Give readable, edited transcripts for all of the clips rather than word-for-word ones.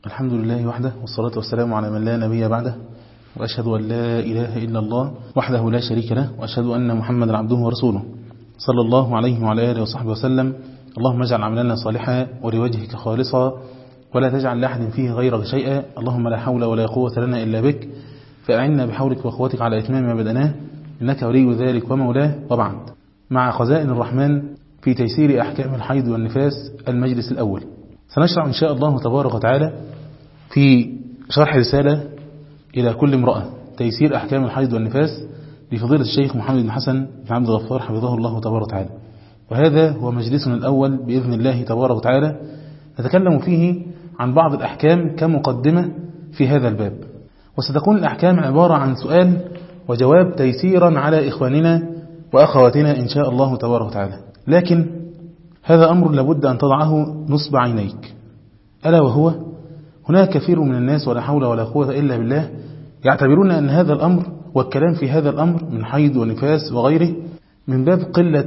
الحمد لله وحده، والصلاة والسلام على من لا نبي بعده، وأشهد أن لا إله إلا الله وحده لا شريك له، وأشهد أن محمدا عبده ورسوله صلى الله عليه وعلى آله وصحبه وسلم. اللهم اجعل عملنا صالحا ولوجهك خالصا ولا تجعل لأحد فيه غيرك شيئا. اللهم لا حول ولا قوة لنا إلا بك، فأعنا بحولك وقوتك على إتمام ما بدأناه، إنك ولي ذلك ومولاه. وبعد، مع خزائن الرحمن في تيسير أحكام الحيض والنفاس المجلس الأول، سنشرع إن شاء الله تبارك وتعالى في شرح رسالة إلى كل امرأة تيسير أحكام الحيض والنفاس لفضيلة الشيخ محمد بن حسن بن عبد الغفار حفظه الله تبارك وتعالى. وهذا هو مجلسنا الأول بإذن الله تبارك وتعالى، نتكلم فيه عن بعض الأحكام كمقدمة في هذا الباب، وستكون الأحكام عبارة عن سؤال وجواب تيسيرا على إخواننا وأخواتنا إن شاء الله تبارك وتعالى. لكن هذا أمر لابد أن تضعه نصب عينيك، ألا وهو هناك كثير من الناس ولا حول ولا قوة إلا بالله يعتبرون أن هذا الأمر والكلام في هذا الأمر من حيض ونفاس وغيره من باب قلة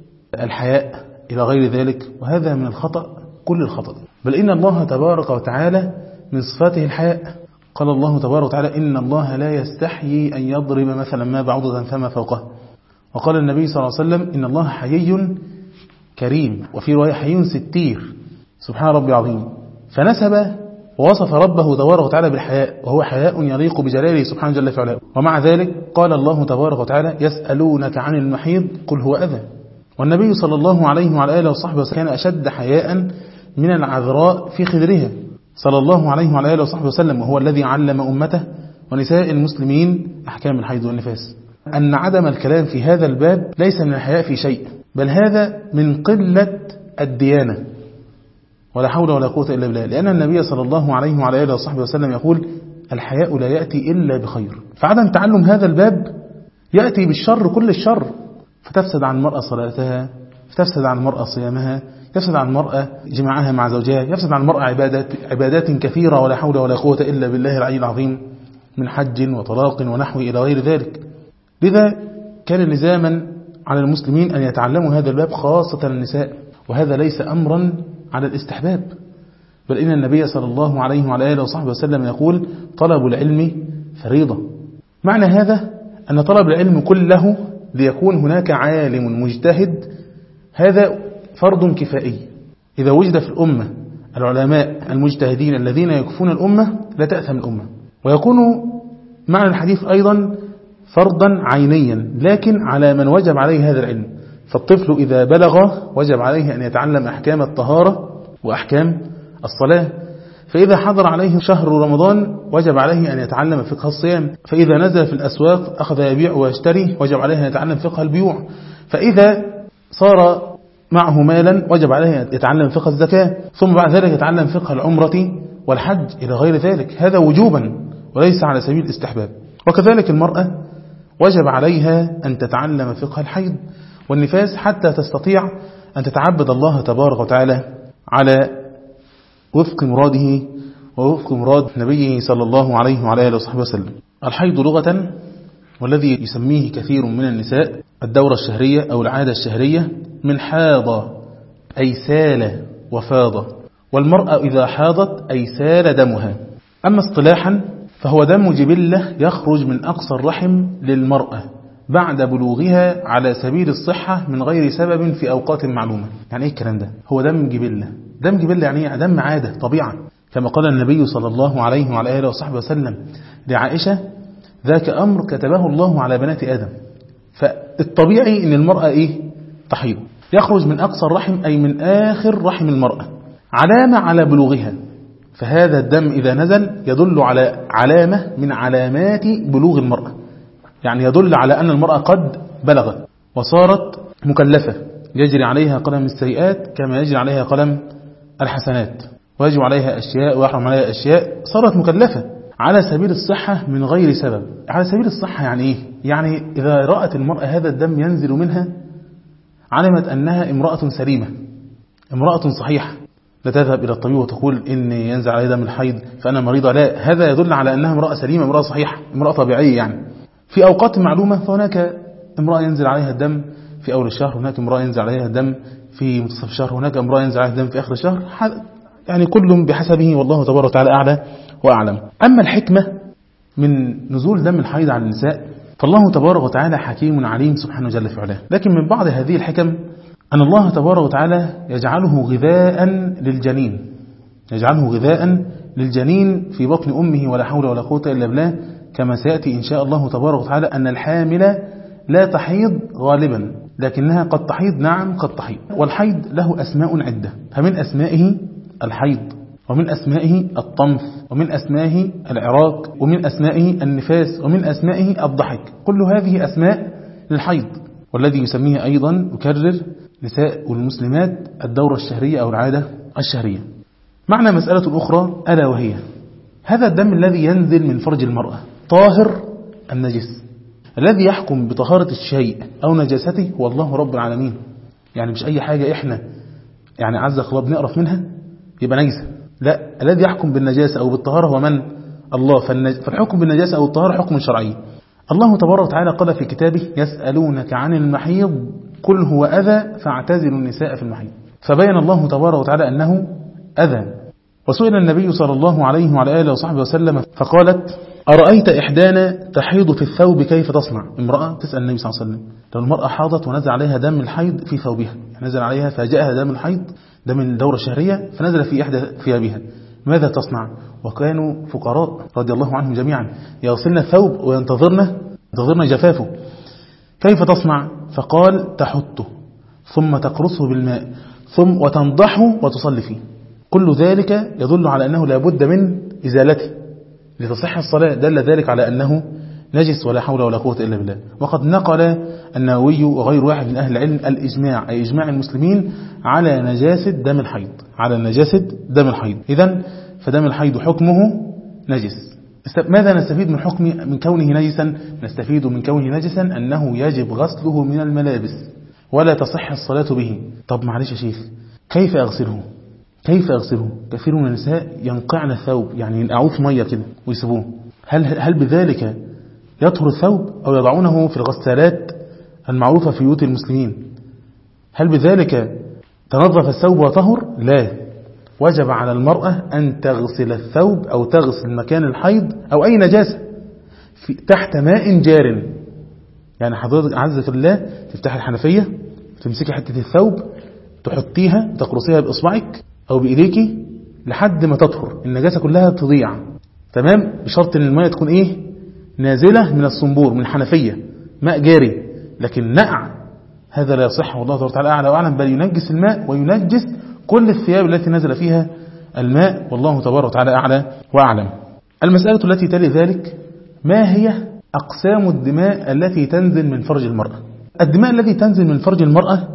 الحياء إلى غير ذلك، وهذا من الخطأ كل الخطأ. بل إن الله تبارك وتعالى من صفاته الحياء. قال الله تبارك وتعالى: إن الله لا يستحيي أن يضرب مثلا ما بعوضة فما فوقه. وقال النبي صلى الله عليه وسلم: إن الله حيي كريم، وفي رواية حيي ستير، سبحان ربي عظيم. فنسب ووصف ربه تبارك وتعالى بالحياء، وهو حياء يليق بجلاله سبحانه جل في علاه. ومع ذلك قال الله تبارك وتعالى: يسألونك عن المحيض قل هو أذى. والنبي صلى الله عليه وعلى آله وصحبه وسلم كان أشد حياء من العذراء في خدرها صلى الله عليه وعلى آله وصحبه وسلم، وهو الذي علم أمته ونساء المسلمين أحكام الحيض والنفاس. أن عدم الكلام في هذا الباب ليس من الحياء في شيء، بل هذا من قلة الديانة ولا حول ولا قوة إلا بالله، لأن النبي صلى الله عليه وعلى آله وصحبه وسلم يقول: الحياء لا يأتي إلا بخير. فعدم تعلم هذا الباب يأتي بالشر كل الشر، فتفسد عن المرأة صلاتها، فتفسد عن المرأة صيامها، يفسد عن المرأة جماعها مع زوجها، يفسد عن المرأة عبادات كثيرة ولا حول ولا قوة إلا بالله العلي العظيم، من حج وطلاق ونحو إلى غير ذلك. لذا كان لزاما على المسلمين أن يتعلموا هذا الباب، خاصة النساء، وهذا ليس أمرا على الاستحباب، بل إن النبي صلى الله عليه وعلى آله وصحبه وسلم يقول: طلب العلم فريضة. معنى هذا أن طلب العلم كله ليكون هناك عالم مجتهد، هذا فرض كفائي. إذا وجد في الأمة العلماء المجتهدين الذين يكفون الأمة لا تأثم الأمة. ويكون معنى الحديث أيضا فرضا عينيا، لكن على من وجب عليه هذا العلم. فالطفل إذا بلغ وجب عليه أن يتعلم أحكام الطهارة وأحكام الصلاة. فإذا حضر عليه شهر رمضان وجب عليه أن يتعلم فقه الصيام. فإذا نزل في الأسواق أخذ يبيع ويشتري وجب عليه أن يتعلم فقه البيوع. فإذا صار معه مالا وجب عليه أن يتعلم فقه الزكاة، ثم بعد ذلك يتعلم فقه العمرة والحج إلى غير ذلك، هذا وجوبا وليس على سبيل الاستحباب. وكذلك المرأة وجب عليها أن تتعلم فقه الحيض والنفاس حتى تستطيع أن تتعبد الله تبارك وتعالى على وفق مراده ووفق مراد نبيه صلى الله عليه وعلى آله وصحبه وسلم. الحيض لغة، والذي يسميه كثير من النساء الدورة الشهرية أو العادة الشهرية، من حاض أي سال وفاض، والمرأة إذا حاضت أي سال دمها. أما اصطلاحا فهو دم جبلة يخرج من أقصى الرحم للمرأة بعد بلوغها على سبيل الصحة من غير سبب في أوقات معلومة. يعني إيه الكلام ده؟ هو دم جبلة. دم جبلة يعني دم عادة طبيعة، كما قال النبي صلى الله عليه وعلى آله وصحبه وسلم لعائشة: ذاك أمر كتبه الله على بنات آدم. فالطبيعي أن المرأة تحيض، يخرج من أقصى الرحم أي من آخر رحم المرأة، علامة على بلوغها. فهذا الدم إذا نزل يدل على علامة من علامات بلوغ المرأة، يعني يدل على أن المرأة قد بلغت وصارت مكلفة، يجري عليها قلم السيئات كما يجري عليها قلم الحسنات، ويجب عليها أشياء ويحرم عليها أشياء. صارت مكلفة على سبيل الصحة من غير سبب. على سبيل الصحة يعني إيه؟ يعني إذا رأت المرأة هذا الدم ينزل منها علمت أنها امرأة سليمة، امرأة صحيحة، لا تذهب إلى الطبيب وتقول إني ينزل علي دم الحيض فأنا مريضة، لا، هذا يدل على أنها امرأة سليمة، امرأة صحيحة، امرأة طبيعية. يعني في أوقات معلومة فهناك امرأة ينزل عليها الدم في أول الشهر، هناك امرأة ينزل عليها الدم في منتصف الشهر، هناك امرأة ينزل عليها الدم في آخر الشهر، يعني كل بحسبه، والله تبارك وتعالى أعلى وأعلم. أما الحكمة من نزول دم الحيض على النساء فالله تبارك وتعالى حكيم عليم سبحانه جل في علاه. لكن من بعض هذه الحكم أن الله تبارك وتعالى يجعله غذاء للجنين، يجعله غذاء للجنين في بطن أمه، ولا حول ولا قوة إلا بالله، كما سيأتي إن شاء الله تبارك وتعالى أن الحامل لا تحيض غالبا، لكنها قد تحيض، نعم قد تحيض. والحيض له أسماء عدة، فمن أسمائه الحيض، ومن أسمائه الطمث، ومن أسمائه العراق، ومن أسمائه النفاس، ومن أسمائه الضحك. كل هذه أسماء للحيض، والذي يسميه أيضا يكرر نساء المسلمات الدورة الشهرية أو العادة الشهرية. معنى مسألة أخرى ألا وهي هذا الدم الذي ينزل من فرج المرأة طاهر أم نجس؟ الذي يحكم بطهارة الشيء أو نجاسته هو الله رب العالمين. يعني مش أي حاجة إحنا يعني عزك الله بنقرف منها يبقى نجسة، لا، الذي يحكم بالنجاسة أو بالطهارة هو من؟ الله. فالحكم بالنجاسة أو الطهارة حكم شرعي. الله تبارك وتعالى قال في كتابه يسألونك عن المحيض قل هو أذى فاعتزلوا النساء في المحيض، فبين الله تبارك وتعالى أنه أذى. وسئل النبي صلى الله عليه وعلى آله وصحبه وسلم فقالت أرأيت إحدانا تحيض في الثوب كيف تصنع؟ امرأة تسأل النبي صلى الله عليه وسلم لو المرأة حاضت ونزل عليها دم الحيض في ثوبها، نزل عليها فجاءها دم الحيض، دم الدورة الشهرية، فنزل في إحدى ثيابها، ماذا تصنع؟ وكانوا فقراء رضي الله عنهم جميعا يغسلن الثوب وينتظرن جفافه، كيف تصنع؟ فقال تحته ثم تقرصه بالماء ثم وتنضحه وتصلي فيه. كل ذلك يدل على أنه لا بد من إزالته لتصح الصلاة، دل ذلك على أنه نجس ولا حول ولا قوة إلا بالله. وقد نقل النووي وغير واحد من أهل العلم الإجماع، أي إجماع المسلمين على نجاسة دم الحيض، على نجاسة دم الحيض. إذن فدم الحيض حكمه نجس. ماذا نستفيد من حكم من كونه نجسا؟ نستفيد من كونه نجسا أنه يجب غسله من الملابس ولا تصح الصلاة به. طب معلش يا شيخ، كيف أغسله؟ كيف أغسله؟ كثير من النساء ينقعن الثوب، يعني ينقعوه في مية كده ويسيبوه. هل بذلك يطهر الثوب؟ أو يضعونه في الغسالات المعروفة في بيوت المسلمين، هل بذلك تنظف الثوب وطهر؟ لا، وجب على المرأة أن تغسل الثوب أو تغسل مكان الحيض أو أي نجاسة تحت ماء جار. يعني حضرتك عزك الله تفتح الحنفية، تمسكي حتة الثوب، تحطيها تقرصيها بإصبعك أو بإيديك لحد ما تطهر، النجاسة كلها تضيع، تمام؟ بشرط أن الماء تكون إيه؟ نازلة من الصنبور من الحنفية، ماء جاري. لكن نقع هذا لا يصح، والله تعالى أعلى وأعلم، بل ينجس الماء وينجس كل الثياب التي نزل فيها الماء، والله تبارك وتعالى أعلى وأعلم. المسألة التي تلي ذلك ما هي أقسام الدماء التي تنزل من فرج المرأة؟ الدماء التي تنزل من فرج المرأة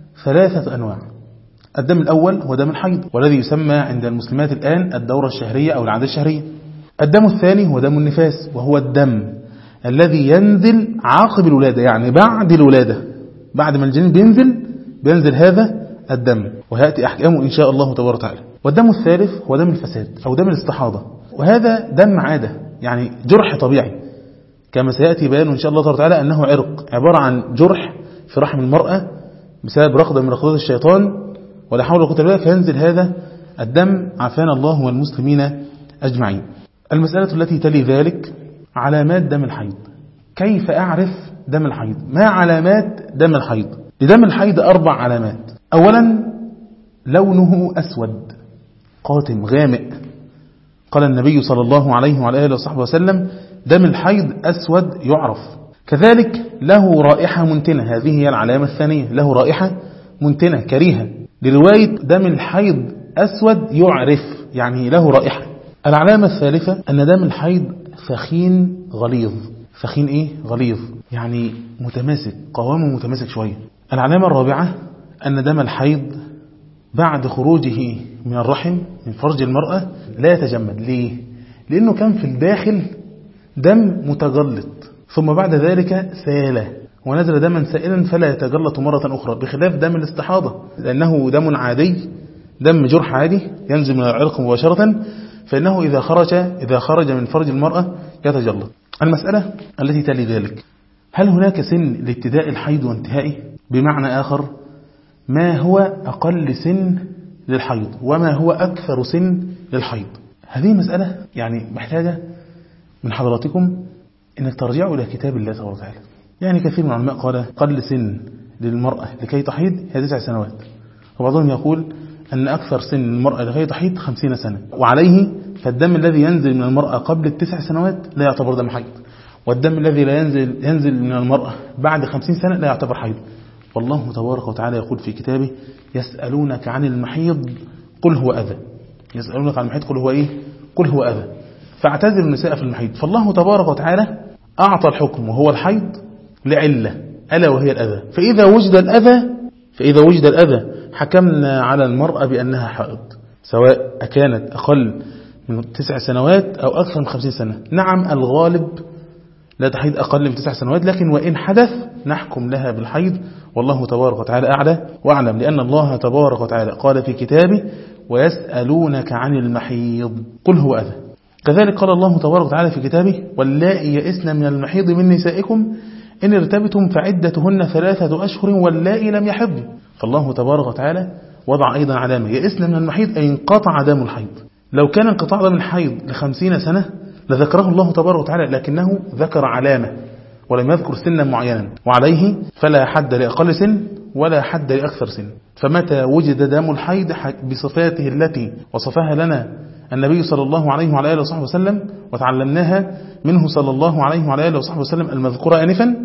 3 أنواع. الدم الأول هو دم الحيض، والذي يسمى عند المسلمات الآن الدورة الشهرية أو العادة الشهرية. الدم الثاني هو دم النفاس، وهو الدم الذي ينزل عقب الولادة، يعني بعد الولادة، بعد ما الجنين بينزل هذا الدم، وهيأتي أحكامه إن شاء الله تبارك وتعالى. والدم الثالث هو دم الفساد أو دم الاستحاضة، وهذا دم عادة، يعني جرح طبيعي، كما سيأتي بيانه إن شاء الله تبارك وتعالى أنه عرق، عبارة عن جرح في رحم المرأة بسبب رقدة من رقدات الشيطان، ولا حول ولا قوة إلا بالله، فينزل هذا الدم، عافانا الله والمسلمين أجمعين. المسألة التي تلي ذلك علامات دم الحيض. كيف أعرف دم الحيض؟ ما علامات دم الحيض؟ لدم الحيض 4 علامات. أولا لونه أسود قاتم غامق، قال النبي صلى الله عليه وعلى آله وصحبه وسلم دم الحيض أسود يعرف. كذلك له رائحة منتنة، هذه هي العلامة الثانية، له رائحة منتنة كريهة، لرواية دم الحيض أسود يعرف، يعني له رائحة. العلامة الثالثة أن دم الحيض ثخين غليظ. ثخين إيه؟ غليظ، يعني متماسك، قوامه متماسك شوية. العلامة الرابعة أن دم الحيض بعد خروجه من الرحم من فرج المرأة لا يتجمد. ليه؟ لأنه كان في الداخل دم متجلط، ثم بعد ذلك سال ونزل دما سائلا فلا يتجلط مرة أخرى، بخلاف دم الاستحاضة لأنه دم عادي، دم جرح عادي ينزل من العرق مباشرة، فإنه إذا خرج من فرج المرأة يتجلط. المسألة التي تلي ذلك، هل هناك سن لابتداء الحيض وانتهائه؟ بمعنى آخر، ما هو أقل سن للحيض وما هو أكثر سن للحيض. هذه مسألة يعني محتاجة من حضراتكم أنك ترجعوا إلى كتاب الله تبارك وتعالى. يعني كثير من العلماء قال قل سن للمرأة لكي تحيض هي 9 سنوات، وبعضهم يقول أن أكثر سن للمرأة لكي تحيض 50 سنة، وعليه فالدم الذي ينزل من المرأة قبل 9 سنوات لا يعتبر دم حيض، والدم الذي لا ينزل من المرأة بعد 50 سنة لا يعتبر حيض. والله تبارك وتعالى يقول في كتابه يسألونك عن المحيض قل هو أذى. يسألونك عن المحيض قل هو إيه؟ قل هو أذى، فاعتذروا النساء في المحيض. فالله تبارك وتعالى أعطى الحكم وهو الحيض لعلة ألا وهي الأذى، فإذا وجد الأذى حكمنا على المرأة بأنها حائض، سواء كانت أقل من 9 سنوات أو أكثر من 50 سنة. نعم الغالب لا تحيض أقل من 9 سنوات، لكن وإن حدث نحكم لها بالحيض، والله تبارك وتعالى أعلى وأعلم، لأن الله تبارك وتعالى قال في كتابه ويسألونك عن المحيض قل هو أذى. كذلك قال الله تبارك وتعالى في كتابه واللائي يئسن من المحيض من نسائكم إن ارتبتم فعدتهن 3 أشهر واللائي لم يحضن. فالله تبارك وتعالى وضع أيضا علامة يئسن من المحيض أي انقطع دم الحيض. لو كان انقطاع دم الحيض ل50 سنة لذكره الله تبارك وتعالى، لكنه ذكر علامة ولم يذكر سنا معينا، وعليه فلا حد لأقل سن ولا حد لأكثر سن. فمتى وجد دم الحيض بصفاته التي وصفها لنا النبي صلى الله عليه وعلى آله وصحبه وسلم وتعلمناها منه صلى الله عليه وعلى آله وصحبه وسلم المذكورة آنفا،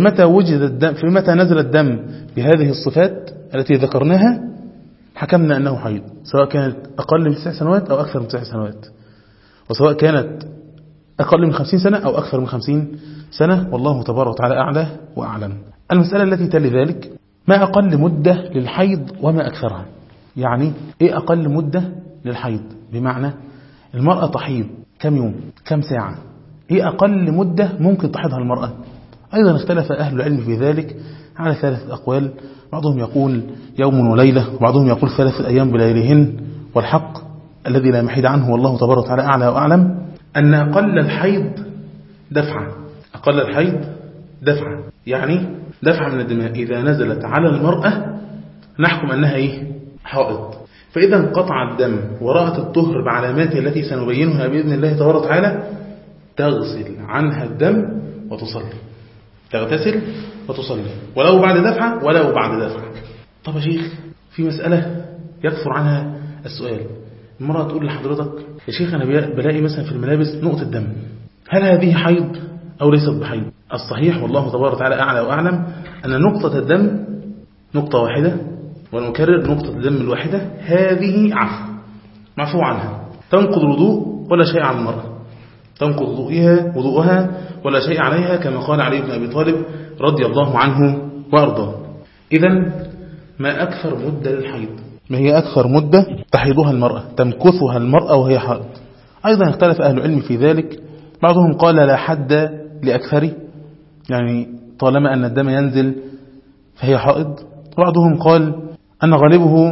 فمتى نزل الدم بهذه الصفات التي ذكرناها حكمنا أنه حيض، سواء كانت أقل من 9 سنوات أو أكثر من 9 سنوات، وسواء كانت أقل من 50 سنة أو أكثر من 50 سنة، والله تبارك وتعالى أعلى وأعلم. المسألة التي تلي ذلك ما أقل مدة للحيض وما أكثرها. يعني إيه أقل مدة للحيض؟ بمعنى المرأة تحيض كم يوم كم ساعة؟ إيه أقل مدة ممكن تحيضها المرأة؟ أيضا اختلف أهل العلم في ذلك على 3 أقوال، بعضهم يقول يوم وليلة، وبعضهم يقول 3 أيام بليلهن، والحق الذي لا محيد عنه والله تبارك وتعالى أعلى وأعلم أن أقل الحيض دفعة. أقل الحيض دفعة يعني دفعة من الدماء إذا نزلت على المرأة نحكم أنها إيه؟ حائض. فإذا انقطع الدم ورأت الطهر بعلاماته التي سنبينها بإذن الله تبارك وتعالى تغسل عنها الدم وتصلي، تغتسل وتصلي ولو بعد دفعة ولو بعد دفعة. طب يا شيخ في مسألة يكثر عنها السؤال، المرأة تقول لحضرتك يا شيخ أنا بلاقي مثلا في الملابس نقطة دم، هل هذه حيض أو ليست بحيض؟ الصحيح والله تبارك وتعالى أعلى وأعلم أن نقطة الدم نقطة واحدة، ونكرر نقطة الدم الواحدة هذه معفو عنها، تنقض الوضوء ولا شيء على المرأة، تنقض وضوءها ولا شيء عليها، كما قال علي بن أبي طالب رضي الله عنه وأرضاه. إذن ما أكثر مدة للحيض؟ ما هي أكثر مدة تحيضها المرأة تمكثها المرأة وهي حائض؟ أيضا اختلف أهل العلم في ذلك، بعضهم قال لا حد لأكثر، يعني طالما أن الدم ينزل فهي حائض، وبعضهم قال أن غالبه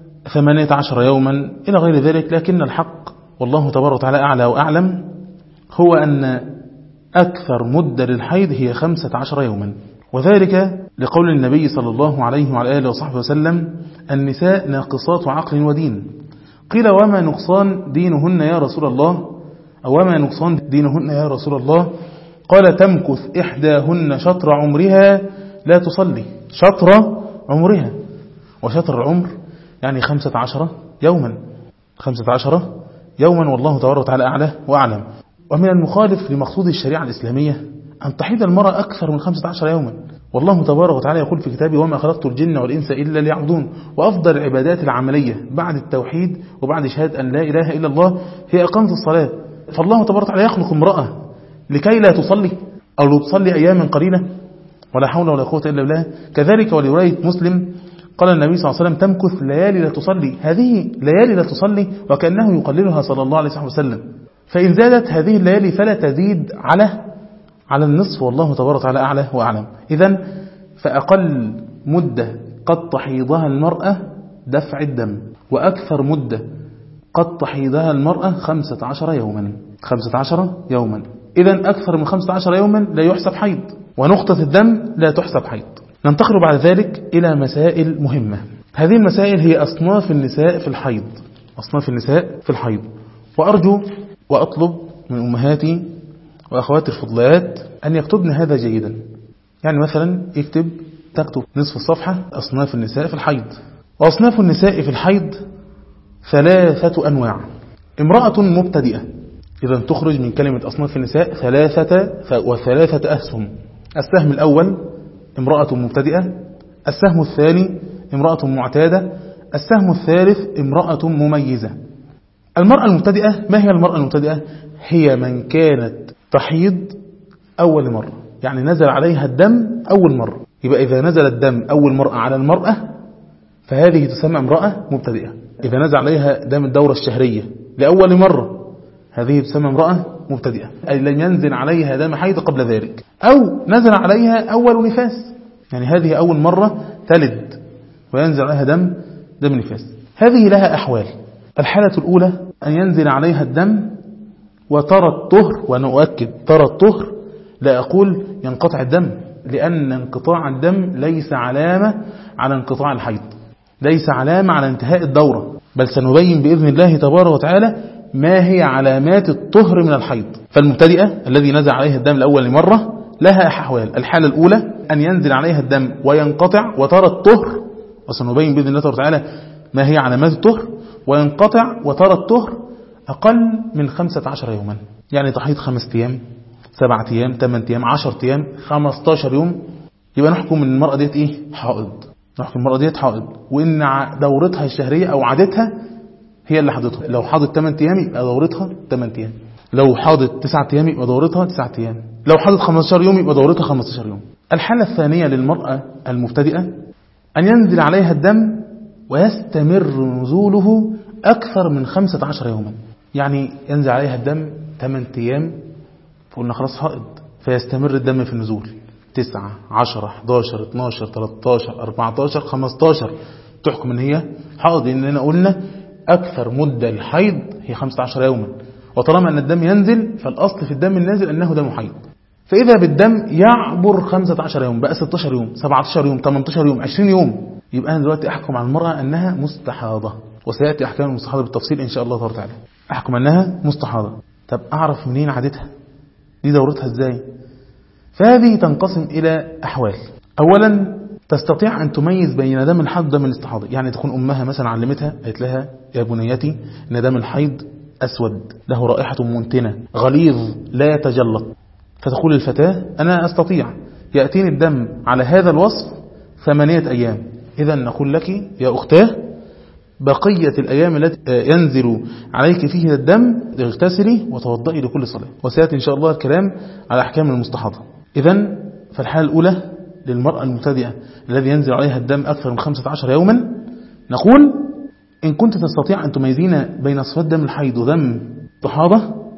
18 يوما إلى غير ذلك، لكن الحق والله تبارك وتعالى أعلى وأعلم هو أن أكثر مدة للحيض هي 15 يوما، وذلك لقول النبي صلى الله عليه وعلى آله وصحبه وسلم النساء ناقصات عقل ودين. قيل وما نقصان دينهن يا رسول الله، أو وما نقصان دينهن يا رسول الله؟ قال تمكث إحداهن شطر عمرها لا تصلي، شطر عمرها، وشطر العمر يعني 15 يوما، 15 يوما، والله تبارك وتعالى أعلى وأعلم. ومن المخالف لمقصود الشريعة الإسلامية أن تحيض المرأة أكثر من 15 يوما، والله تبارك وتعالى يقول في كتابه وما خلقت الجن والإنس إلا ليعبدون. وأفضل العبادات العملية بعد التوحيد وبعد شهادة أن لا إله إلا الله هي إقامة الصلاة. فالله تبارك وتعالى يخلق امرأة لكي لا تصلي أو لو تصلي أياما قليلة؟ ولا حول ولا قوة إلا بالله. كذلك ولرواية مسلم قال النبي صلى الله عليه وسلم تمكث ليالي لا تصلي، هذه ليالي لا تصلي وكأنه يقللها صلى الله عليه وسلم، فإن زادت هذه الليالي فلا تزيد على النصف، والله تبارك وتعالى أعلى وأعلم. إذن فأقل مدة قد تحيضها المرأة دفع الدم، وأكثر مدة قد تحيضها المرأة 15 يوما، 15 يوما. إذن أكثر من 15 يوما لا يحسب حيض، ونقطة الدم لا تحسب حيض. ننتقل بعد ذلك إلى مسائل مهمة. هذه المسائل هي أصناف النساء في الحيض، أصناف النساء في الحيض. وأرجو وأطلب من أمهاتي وأخواتي الفضلات أن يكتبن هذا جيدا. يعني مثلا تكتب نصف الصفحة أصناف النساء في الحيض. وأصناف النساء في الحيض 3 أنواع. امرأة مبتدئة، إذا تخرج من كلمة أصناف النساء 3 أسهم. السهم الأول امرأة مبتدئة، السهم الثاني امرأة معتادة، السهم الثالث امرأة مميزة. المرأة المبتدئة، ما هي المرأة المبتدئة؟ هي من كانت تحيض أول مرة، يعني نزل عليها الدم أول مرة. يبقى إذا نزل الدم أول مرة على المرأة فهذه تسمى امرأة مبتدئة. إذا نزل عليها دم الدورة الشهرية لأول مرة هذه تسمى امرأة مبتدئة، أي لم ينزل عليها دم حيض قبل ذلك، أو نزل عليها أول نفاس، يعني هذه أول مرة تلد وينزل عليها دم نفاس. هذه لها أحوال. الحالة الأولى أن ينزل عليها الدم وترى الطهر، وأنا أؤكد ترى الطهر، لا أقول ينقطع الدم، لأن انقطاع الدم ليس علامة على انقطاع الحيض، ليس علامة على انتهاء الدورة، بل سنبين بإذن الله تبارك وتعالى ما هي علامات الطهر من الحيض. فالمبتدئة الذي نزل عليها الدم لأول مرة لها أحوال. الحالة الأولى أن ينزل عليها الدم وينقطع وترى الطهر، وسنبين بإذن الله تبارك وتعالى ما هي علامات الطهر، وينقطع وترى الطهر أقل من 15 يوما، يعني تحيض 5 أيام 7 أيام 8 أيام 10 أيام 15 يوم، يبقى نحكم من المرأة ديت إيه؟ حائض. نحكم المرأة ديت حائض، وإن دورتها الشهرية أو عادتها هي اللي حاضتها. لو حاضت 8 أيام يبقى دورتها 8 أيام، لو حاضت 9 أيام يبقى دورتها 9 أيام، لو حاضت 15 يوم يبقى دورتها 15 يوم. الحالة الثانية للمرأة المبتدئة أن ينزل عليها الدم ويستمر نزوله أكثر من 15 يوما، يعني ينزل عليها الدم 8 أيام فقلنا خلاص حائض، فيستمر الدم في النزول 9 10 11 12 13 14 15، تحكم ان هي حائض، لأننا قلنا أكثر مدة الحيض هي 15 يوما، وطالما أن الدم ينزل فالأصل في الدم النازل أنه دم حيض. فإذا بالدم يعبر 15 يوم بقى 16 يوم 17 يوم 18 يوم 20 يوم، يبقى أنا دلوقتي أحكم على المرأة أنها مستحاضة، وسيأتي أحكام المستحاضة بالتفصيل إن شاء الله تعالى. أحكم أنها مستحاضة. طب أعرف منين عادتها؟ دي دورتها إزاي؟ فهذه تنقسم إلى أحوال. أولا تستطيع أن تميز بين دم الحيض ودم الاستحاضة، يعني تكون أمها مثلا علمتها قالت لها يا بنيتي إن دم الحيض أسود له رائحة منتنة غليظ لا يتجلط، فتقول الفتاة أنا أستطيع يأتيني الدم على هذا الوصف 8 أيام، إذا نقول لك يا أختاه بقية الأيام التي ينزل عليك فيه الدم اغتسلي وتوضئي لكل صلاة، وسيأتي إن شاء الله الكلام على أحكام المستحاضة. إذن فالحالة الأولى للمرأة المبتدئة الذي ينزل عليها الدم أكثر من 15 يوما، نقول إن كنت تستطيع أن تميزين بين صفات دم الحيض ودم الطهارة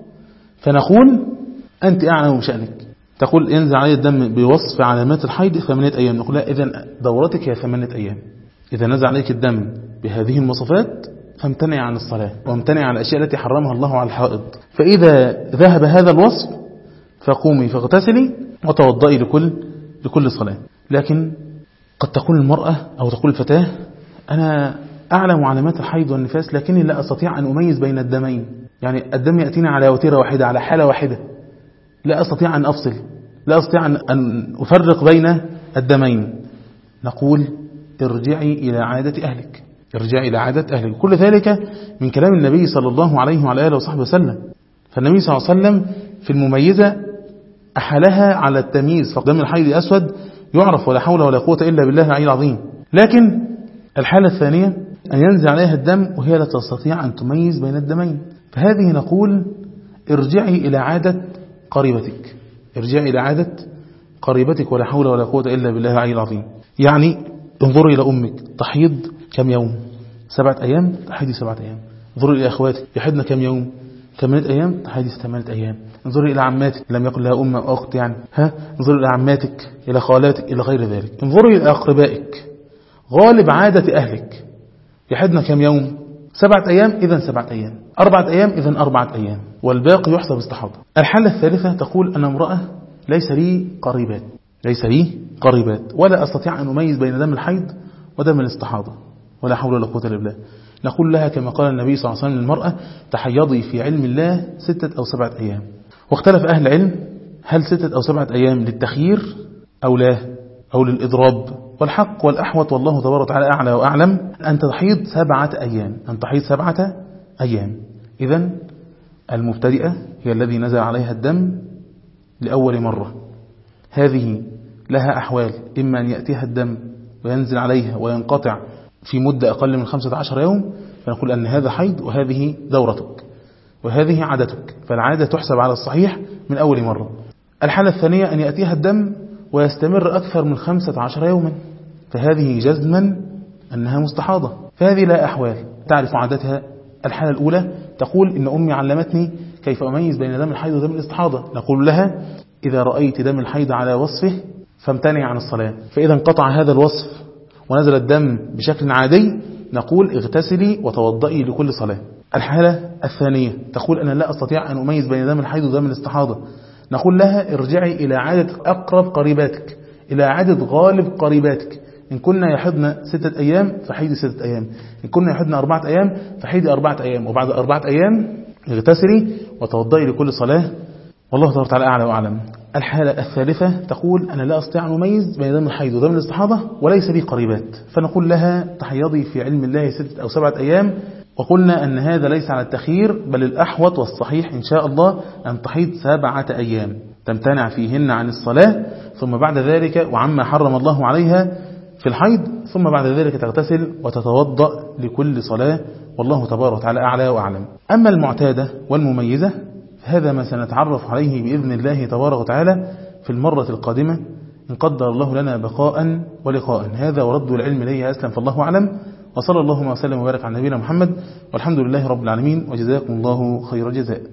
فنقول أنت أعلم بشأنك. تقول ينزل عليه الدم بوصف علامات الحيض 8 أيام، نقول لها إذن دورتك هي 8 أيام. إذا نزل عليك الدم بهذه المواصفات فامتنع عن الصلاة وامتنع عن الأشياء التي حرمها الله على الحائض. فإذا ذهب هذا الوصف فقومي فاغتسلي وتوضئي لكل صلاة. لكن قد تقول المرأة أو تقول الفتاة أنا أعلم علامات الحيض والنفاس لكني لا أستطيع أن أميز بين الدمين، يعني الدم يأتينا على وتيرة واحدة على حالة واحدة، لا أستطيع أن أفصل، لا أستطيع أن أفرق بين الدمين. نقول ارجعي إلى عادة أهلك، ارجعي إلى عادة أهلك. كل ذلك من كلام النبي صلى الله عليه وعلى آله وصحبه وسلم. فالنبي صلى الله عليه وسلم في المميزة أحلها على التمييز، فدم الحيض أسود يعرف ولا حول ولا قوة إلا بالله العلي العظيم. لكن الحالة الثانية أن ينزل عليها الدم وهي لا تستطيع أن تميز بين الدمين، فهذه نقول ارجعي إلى عادة قريبتك، ارجعي إلى عادة قريبتك ولا حول ولا قوة إلا بالله العلي العظيم. يعني انظري إلى أمك تحيض كم يوم؟ 7 أيام تحيضي 7 أيام. انظري إلى أخواتك يحيضن كم يوم؟ 8 أيام تحيضي 8 أيام. انظري إلى عماتك لم يقل لها أم أو أخت، يعني انظري إلى عماتك إلى خالاتك إلى غير ذلك. انظري إلى أقربائك، غالب عادة أهلك يحيضن كم يوم؟ 7 أيام إذن 7 أيام، 4 أيام إذن 4 أيام، والباقي يحسب استحاضة. الحالة الثالثة تقول أنا امرأة ليس لي قريبات ولا أستطيع أن أميز بين دم الحيض ودم الاستحاضة، ولا حول ولا قوة إلا بالله. نقول لها كما قال النبي صلى الله عليه وسلم للمرأة: تحيضي في علم الله 6 أو 7 أيام. واختلف أهل العلم هل 6 أو 7 أيام للتخيير أو لا أو للإضراب. والحق والأحوط والله تبارك وتعالى أعلى وأعلم أن تحيض 7 أيام، أن تحيض 7 أيام. إذن المبتدئة هي الذي نزل عليها الدم لأول مرة، هذه لها أحوال: إما أن يأتيها الدم وينزل عليها وينقطع في مدة أقل من 15 يوم، فنقول أن هذا حيض وهذه دورتك وهذه عادتك، فالعادة تحسب على الصحيح من أول مرة. الحالة الثانية أن يأتيها الدم ويستمر أكثر من 15 يوما، فهذه جزما أنها مستحاضة، فهذه لا أحوال تعرف عادتها. الحالة الأولى تقول: إن أمي علمتني كيف أميز بين دم الحيض ودم الاستحاضة. نقول لها: إذا رأيت دم الحيض على وصفه فامتنعي عن الصلاة، فإذا انقطع هذا الوصف ونزل الدم بشكل عادي نقول: اغتسلي وتوضئي لكل صلاة. الحالة الثانية تقول: أنا لا أستطيع أن أميز بين دم الحيض ودم الاستحاضة. نقول لها: ارجعي إلى عادة أقرب قريباتك، إلى عادة غالب قريباتك. إن كنا يحضن 6 أيام فحيدي 6 أيام، إن كنا يحضن 4 أيام فحيدي 4 أيام، وبعد 4 أيام اغتسلي وتوضئي لكل صلاة، والله تبارك وتعالى أعلى وأعلم. الحالة الثالثة تقول: أنا لا أستطيع أن أميز بين دم الحيض ودم الاستحاضة وليس لي قريبات، فنقول لها: تحيضي في علم الله 6 أو 7 أيام. وقلنا أن هذا ليس على التخيير، بل الأحوط والصحيح إن شاء الله أن تحيض 7 أيام تمتنع فيهن عن الصلاة، ثم بعد ذلك وعما حرم الله عليها في الحيض، ثم بعد ذلك تغتسل وتتوضأ لكل صلاة، والله تبارك وتعالى أعلى وأعلم. أما المعتادة والمميزة هذا ما سنتعرف عليه بإذن الله تبارك وتعالى في المرة القادمة إن قدر الله لنا بقاء ولقاء. هذا ورد العلم إليه أسلم، فالله أعلم. وصلى الله وسلم وبارك على نبينا محمد، والحمد لله رب العالمين، وجزاكم الله خير جزاء.